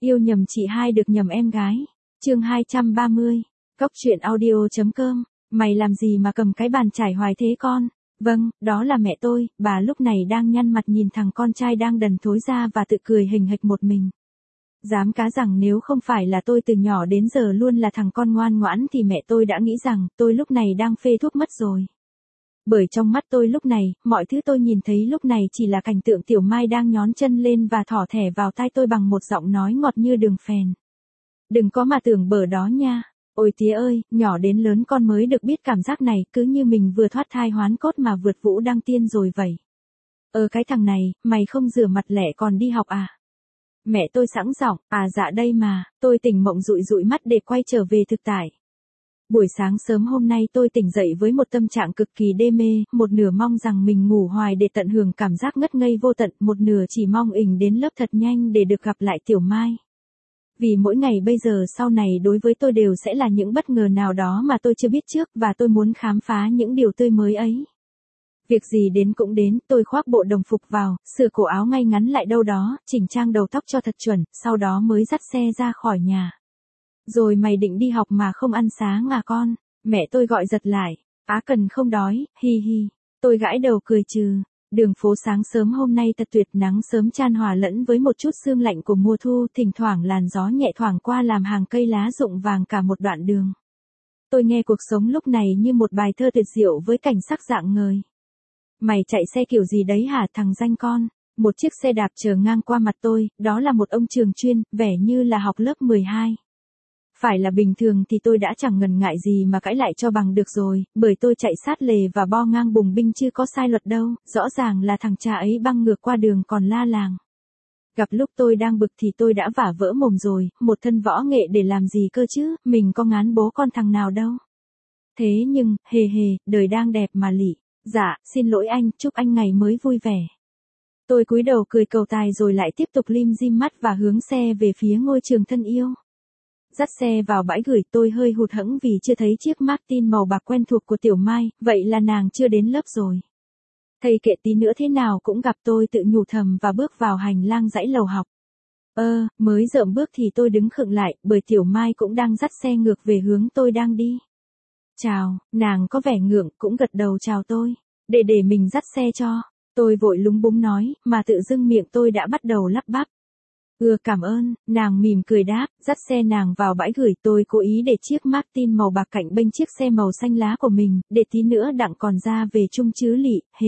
Yêu nhầm chị hai được nhầm em gái. Chương 230. Cốc truyện audio.com. Mày làm gì mà cầm cái bàn chải hoài thế con? Vâng, đó là mẹ tôi. Bà lúc này đang nhăn mặt nhìn thằng con trai đang đần thối ra và tự cười hình hạch một mình. Dám cá rằng nếu không phải là tôi từ nhỏ đến giờ luôn là thằng con ngoan ngoãn thì mẹ tôi đã nghĩ rằng tôi lúc này đang phê thuốc mất rồi. Bởi trong mắt tôi lúc này, mọi thứ tôi nhìn thấy lúc này chỉ là cảnh tượng Tiểu Mai đang nhón chân lên và thỏ thẻ vào tai tôi bằng một giọng nói ngọt như đường phèn. Đừng có mà tưởng bở đó nha. Ôi tía ơi, nhỏ đến lớn con mới được biết cảm giác này, cứ như mình vừa thoát thai hoán cốt mà vượt vũ đăng tiên rồi vậy. Cái thằng này, mày không rửa mặt lẹ còn đi học à? Mẹ tôi sẵn giọng, dạ đây mà, tôi tỉnh mộng dụi dụi mắt để quay trở về thực tại. Buổi sáng sớm hôm nay tôi tỉnh dậy với một tâm trạng cực kỳ đê mê, một nửa mong rằng mình ngủ hoài để tận hưởng cảm giác ngất ngây vô tận, một nửa chỉ mong ình đến lớp thật nhanh để được gặp lại Tiểu Mai. Vì mỗi ngày bây giờ sau này đối với tôi đều sẽ là những bất ngờ nào đó mà tôi chưa biết trước và tôi muốn khám phá những điều tươi mới ấy. Việc gì đến cũng đến, tôi khoác bộ đồng phục vào, sửa cổ áo ngay ngắn lại đâu đó, chỉnh trang đầu tóc cho thật chuẩn, sau đó mới dắt xe ra khỏi nhà. Rồi mày định đi học mà không ăn sáng à con? Mẹ tôi gọi giật lại. Cần không đói, hi hi. Tôi gãi đầu cười trừ. Đường phố sáng sớm hôm nay thật tuyệt, nắng sớm chan hòa lẫn với một chút sương lạnh của mùa thu, thỉnh thoảng làn gió nhẹ thoảng qua làm hàng cây lá rụng vàng cả một đoạn đường. Tôi nghe cuộc sống lúc này như một bài thơ tuyệt diệu với cảnh sắc rạng ngời. Mày chạy xe kiểu gì đấy hả thằng danh con? Một chiếc xe đạp chờ ngang qua mặt tôi, đó là một ông trường chuyên, vẻ như là học lớp 12. Phải là bình thường thì tôi đã chẳng ngần ngại gì mà cãi lại cho bằng được rồi, bởi tôi chạy sát lề và bo ngang bùng binh chứ có sai luật đâu, rõ ràng là thằng cha ấy băng ngược qua đường còn la làng. Gặp lúc tôi đang bực thì tôi đã vả vỡ mồm rồi, một thân võ nghệ để làm gì cơ chứ, mình có ngán bố con thằng nào đâu. Thế nhưng, hề, đời đang đẹp mà lị. Dạ, xin lỗi anh, chúc anh ngày mới vui vẻ. Tôi cúi đầu cười cầu tài rồi lại tiếp tục lim dim mắt và hướng xe về phía ngôi trường thân yêu. Dắt xe vào bãi gửi tôi hơi hụt hẫng vì chưa thấy chiếc Martin màu bạc quen thuộc của Tiểu Mai, vậy là nàng chưa đến lớp rồi. Thầy kệ tí nữa thế nào cũng gặp tôi tự nhủ thầm và bước vào hành lang dãy lầu học. Mới dợm bước thì tôi đứng khựng lại, bởi Tiểu Mai cũng đang dắt xe ngược về hướng tôi đang đi. Chào, nàng có vẻ ngượng cũng gật đầu chào tôi, để mình dắt xe cho. Tôi vội lúng búng nói, mà tự dưng miệng tôi đã bắt đầu lắp bắp. Cảm ơn, nàng mỉm cười đáp, dắt xe nàng vào bãi gửi tôi cố ý để chiếc Martin màu bạc cạnh bênh chiếc xe màu xanh lá của mình, để tí nữa đặng còn ra về chung chứ lị, hề.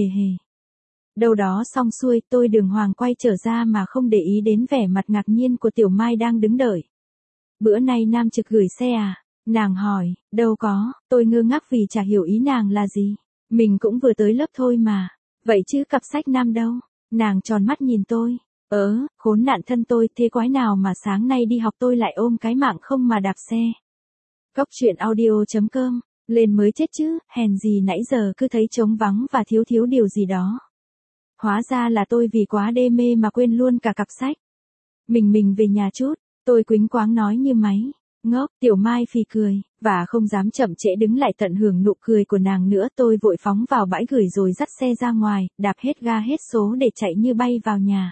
Đâu đó xong xuôi tôi đường hoàng quay trở ra mà không để ý đến vẻ mặt ngạc nhiên của Tiểu Mai đang đứng đợi. Bữa nay nam trực gửi xe à? Nàng hỏi, đâu có, tôi ngơ ngác vì chả hiểu ý nàng là gì. Mình cũng vừa tới lớp thôi mà. Vậy chứ cặp sách nam đâu? Nàng tròn mắt nhìn tôi. Khốn nạn thân tôi, thế quái nào mà sáng nay đi học tôi lại ôm cái mạng không mà đạp xe. Cốc truyện audio.com, lên mới chết chứ, hèn gì nãy giờ cứ thấy trống vắng và thiếu điều gì đó. Hóa ra là tôi vì quá đê mê mà quên luôn cả cặp sách. Mình về nhà chút, tôi quýnh quáng nói như máy. Ngốc, Tiểu Mai phì cười, và không dám chậm trễ đứng lại tận hưởng nụ cười của nàng nữa, tôi vội phóng vào bãi gửi rồi dắt xe ra ngoài, đạp hết ga hết số để chạy như bay vào nhà.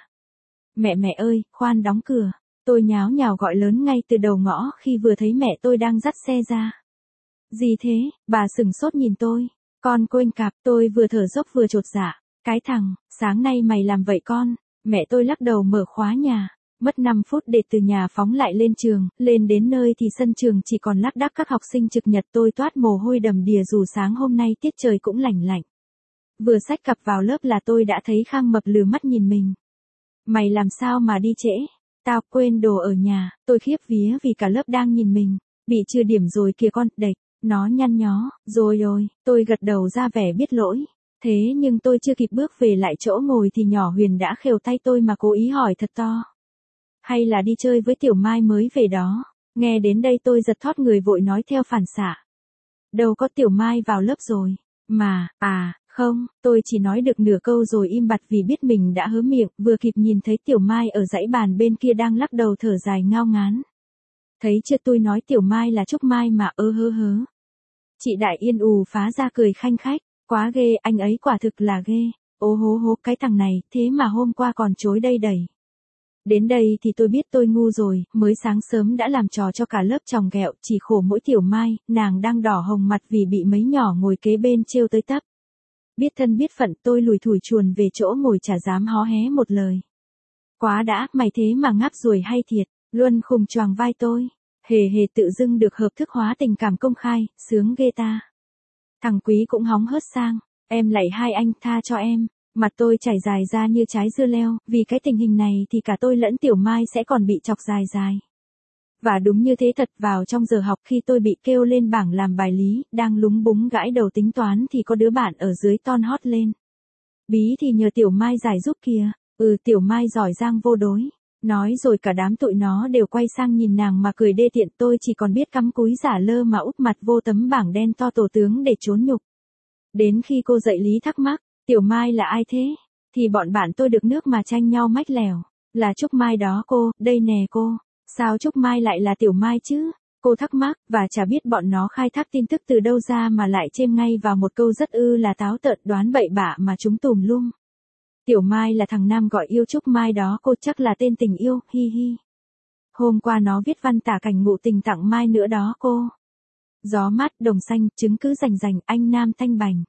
Mẹ ơi, khoan đóng cửa. Tôi nháo nhào gọi lớn ngay từ đầu ngõ khi vừa thấy mẹ tôi đang dắt xe ra. Gì thế, bà sửng sốt nhìn tôi. Con quên cặp, tôi vừa thở dốc vừa chột dạ. Cái thằng, sáng nay mày làm vậy con. Mẹ tôi lắc đầu mở khóa nhà. Mất 5 phút để từ nhà phóng lại lên trường, lên đến nơi thì sân trường chỉ còn lác đác các học sinh trực nhật, tôi toát mồ hôi đầm đìa dù sáng hôm nay tiết trời cũng lạnh lạnh. Vừa xách cặp vào lớp là tôi đã thấy Khang Mập lừ mắt nhìn mình. Mày làm sao mà đi trễ? Tao quên đồ ở nhà, tôi khiếp vía vì cả lớp đang nhìn mình. Bị trừ điểm rồi kìa con, đệch, nó nhăn nhó, rồi, tôi gật đầu ra vẻ biết lỗi. Thế nhưng tôi chưa kịp bước về lại chỗ ngồi thì nhỏ Huyền đã khều tay tôi mà cố ý hỏi thật to. Hay là đi chơi với Tiểu Mai mới về đó? Nghe đến đây tôi giật thót người vội nói theo phản xạ. Đâu có, Tiểu Mai vào lớp rồi. Mà, không, tôi chỉ nói được nửa câu rồi im bặt vì biết mình đã hớ miệng, vừa kịp nhìn thấy Tiểu Mai ở dãy bàn bên kia đang lắc đầu thở dài ngao ngán. Thấy chưa, tôi nói Tiểu Mai là Trúc Mai mà hớ. Chị Đại Yên phá ra cười khanh khách, quá ghê, anh ấy quả thực là ghê. Ô hố, cái thằng này, thế mà hôm qua còn chối đây đẩy. Đến đây thì tôi biết tôi ngu rồi, mới sáng sớm đã làm trò cho cả lớp chòng ghẹo, chỉ khổ mỗi Tiểu Mai, nàng đang đỏ hồng mặt vì bị mấy nhỏ ngồi kế bên trêu tới tấp. Biết thân biết phận tôi lủi thủi chuồn về chỗ ngồi chả dám hó hé một lời. Quá đã, mày thế mà ngáp ruồi hay thiệt, Luân khùng choàng vai tôi. Hề hề tự dưng được hợp thức hóa tình cảm công khai, sướng ghê ta. Thằng Quý cũng hóng hớt sang, em lạy hai anh tha cho em. Mặt tôi chảy dài ra như trái dưa leo, vì cái tình hình này thì cả tôi lẫn Tiểu Mai sẽ còn bị chọc dài dài. Và đúng như thế thật, vào trong giờ học khi tôi bị kêu lên bảng làm bài lý, đang lúng búng gãi đầu tính toán thì có đứa bạn ở dưới ton hót lên. Bí thì nhờ Tiểu Mai giải giúp kìa, Tiểu Mai giỏi giang vô đối. Nói rồi cả đám tụi nó đều quay sang nhìn nàng mà cười đê tiện, tôi chỉ còn biết cắm cúi giả lơ mà úp mặt vô tấm bảng đen to tổ tướng để trốn nhục. Đến khi cô dạy lý thắc mắc, Tiểu Mai là ai thế? Thì bọn bạn tôi được nước mà tranh nhau mách lèo. Là Trúc Mai đó cô, đây nè cô. Sao Trúc Mai lại là Tiểu Mai chứ? Cô thắc mắc, và chả biết bọn nó khai thác tin tức từ đâu ra mà lại chêm ngay vào một câu rất là táo tợn đoán bậy bạ mà chúng tùm lum. Tiểu Mai là thằng Nam gọi yêu Trúc Mai đó cô, chắc là tên tình yêu, hi hi. Hôm qua nó viết văn tả cảnh ngụ tình tặng Mai nữa đó cô. Gió mát, đồng xanh, trứng cứ rành rành, anh Nam thanh bành.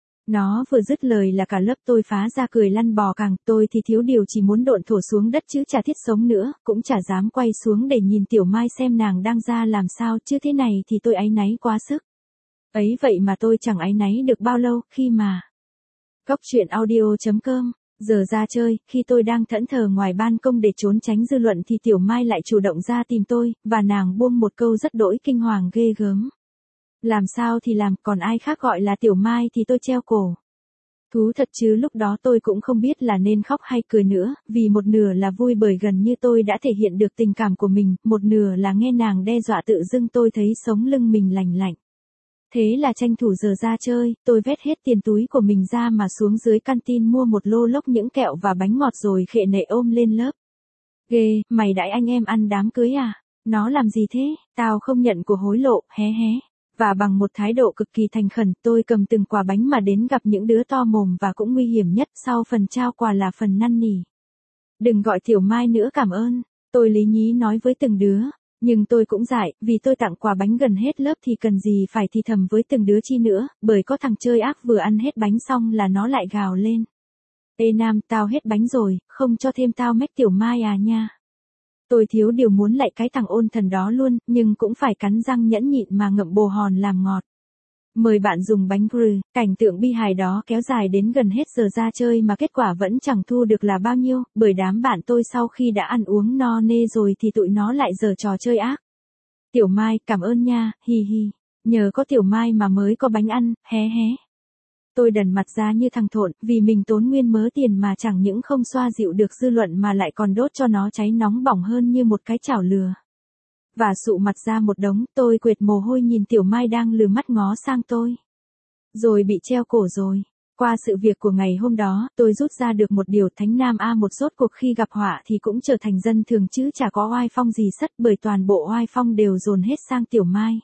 Nó vừa dứt lời là cả lớp tôi phá ra cười lăn bò càng, tôi thì thiếu điều chỉ muốn độn thổ xuống đất chứ chả thiết sống nữa, cũng chả dám quay xuống để nhìn Tiểu Mai xem nàng đang ra làm sao, chứ thế này thì tôi áy náy quá sức. Ấy vậy mà tôi chẳng áy náy được bao lâu, khi mà... Cóc truyện audio.com. Giờ ra chơi, khi tôi đang thẫn thờ ngoài ban công để trốn tránh dư luận thì Tiểu Mai lại chủ động ra tìm tôi, và nàng buông một câu rất đỗi kinh hoàng ghê gớm. Làm sao thì làm, còn ai khác gọi là Tiểu Mai thì tôi treo cổ. Thú thật chứ lúc đó tôi cũng không biết là nên khóc hay cười nữa, vì một nửa là vui bởi gần như tôi đã thể hiện được tình cảm của mình, một nửa là nghe nàng đe dọa tự dưng tôi thấy sống lưng mình lành lạnh. Thế là tranh thủ giờ ra chơi, tôi vét hết tiền túi của mình ra mà xuống dưới canteen mua một lô lốc những kẹo và bánh ngọt rồi khệ nệ ôm lên lớp. Ghê, mày đãi anh em ăn đám cưới à? Nó làm gì thế? Tao không nhận của hối lộ, hé hé. Và bằng một thái độ cực kỳ thành khẩn, tôi cầm từng quả bánh mà đến gặp những đứa to mồm và cũng nguy hiểm nhất, sau phần trao quà là phần năn nỉ. Đừng gọi Tiểu Mai nữa cảm ơn, tôi lý nhí nói với từng đứa. Nhưng tôi cũng dại, vì tôi tặng quà bánh gần hết lớp thì cần gì phải thì thầm với từng đứa chi nữa, bởi có thằng chơi ác vừa ăn hết bánh xong là nó lại gào lên. Ê Nam, tao hết bánh rồi, không cho thêm tao mách Tiểu Mai à nha. Tôi thiếu điều muốn lại cái thằng ôn thần đó luôn, nhưng cũng phải cắn răng nhẫn nhịn mà ngậm bồ hòn làm ngọt. Mời bạn dùng bánh grừ, cảnh tượng bi hài đó kéo dài đến gần hết giờ ra chơi mà kết quả vẫn chẳng thu được là bao nhiêu, bởi đám bạn tôi sau khi đã ăn uống no nê rồi thì tụi nó lại giở trò chơi ác. Tiểu Mai, cảm ơn nha, hi hi. Nhờ có Tiểu Mai mà mới có bánh ăn, hé hé. Tôi đần mặt ra như thằng thộn, vì mình tốn nguyên mớ tiền mà chẳng những không xoa dịu được dư luận mà lại còn đốt cho nó cháy nóng bỏng hơn như một cái chảo lừa. Và sụ mặt ra một đống, tôi quệt mồ hôi nhìn Tiểu Mai đang lừ mắt ngó sang tôi. Rồi bị treo cổ rồi. Qua sự việc của ngày hôm đó, tôi rút ra được một điều, Thánh Nam A1 rốt cuộc khi gặp họa thì cũng trở thành dân thường chứ chả có oai phong gì sất, bởi toàn bộ oai phong đều dồn hết sang Tiểu Mai.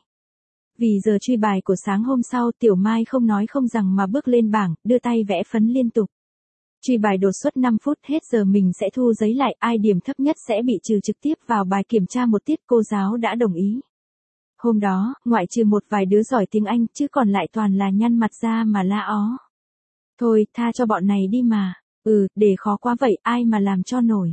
Vì giờ truy bài của sáng hôm sau, Tiểu Mai không nói không rằng mà bước lên bảng, đưa tay vẽ phấn liên tục. Truy bài đột xuất 5 phút, hết giờ mình sẽ thu giấy lại, ai điểm thấp nhất sẽ bị trừ trực tiếp vào bài kiểm tra một tiết, cô giáo đã đồng ý. Hôm đó, ngoại trừ một vài đứa giỏi tiếng Anh, chứ còn lại toàn là nhăn mặt ra mà la ó. Thôi, tha cho bọn này đi mà. Để khó quá vậy, ai mà làm cho nổi.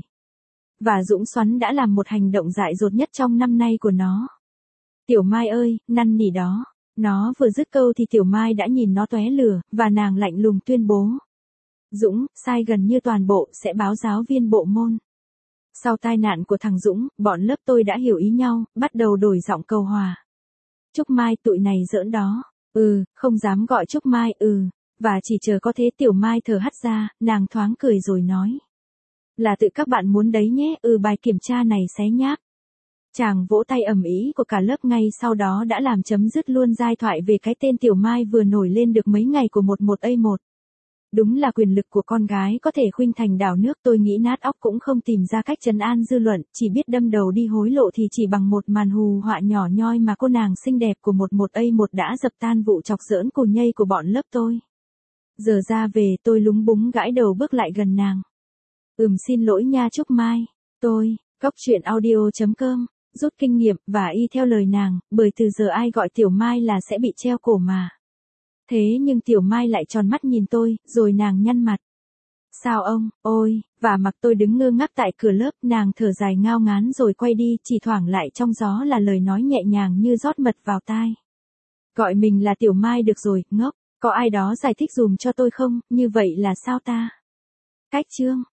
Và Dũng Xoắn đã làm một hành động dại dột nhất trong năm nay của nó. Tiểu Mai ơi, năn nỉ đó. Nó vừa dứt câu thì Tiểu Mai đã nhìn nó tóe lửa, và nàng lạnh lùng tuyên bố. Dũng, sai gần như toàn bộ, sẽ báo giáo viên bộ môn. Sau tai nạn của thằng Dũng, bọn lớp tôi đã hiểu ý nhau, bắt đầu đổi giọng cầu hòa. Trúc Mai, tụi này giỡn đó. Không dám gọi Trúc Mai, Và chỉ chờ có thế Tiểu Mai thở hắt ra, nàng thoáng cười rồi nói. Là tự các bạn muốn đấy nhé, bài kiểm tra này xé nháp. Chàng vỗ tay ầm ĩ của cả lớp ngay sau đó đã làm chấm dứt luôn giai thoại về cái tên Tiểu Mai vừa nổi lên được mấy ngày của 11A1. Đúng là quyền lực của con gái có thể khuynh thành đảo nước, tôi nghĩ nát óc cũng không tìm ra cách trấn an dư luận, chỉ biết đâm đầu đi hối lộ thì chỉ bằng một màn hù họa nhỏ nhoi mà cô nàng xinh đẹp của 11A1 đã dập tan vụ chọc giỡn cù nhây của bọn lớp tôi. Giờ ra về tôi lúng búng gãi đầu bước lại gần nàng. Xin lỗi nha Trúc Mai. Cóc truyện audio.com, rút kinh nghiệm và y theo lời nàng, bởi từ giờ ai gọi Tiểu Mai là sẽ bị treo cổ mà. Thế nhưng Tiểu Mai lại tròn mắt nhìn tôi, rồi nàng nhăn mặt. Sao ông, ôi, và mặc tôi đứng ngơ ngác tại cửa lớp, nàng thở dài ngao ngán rồi quay đi, chỉ thoảng lại trong gió là lời nói nhẹ nhàng như rót mật vào tai. Gọi mình là Tiểu Mai được rồi, ngốc, có ai đó giải thích dùm cho tôi không, như vậy là sao ta? Cách chương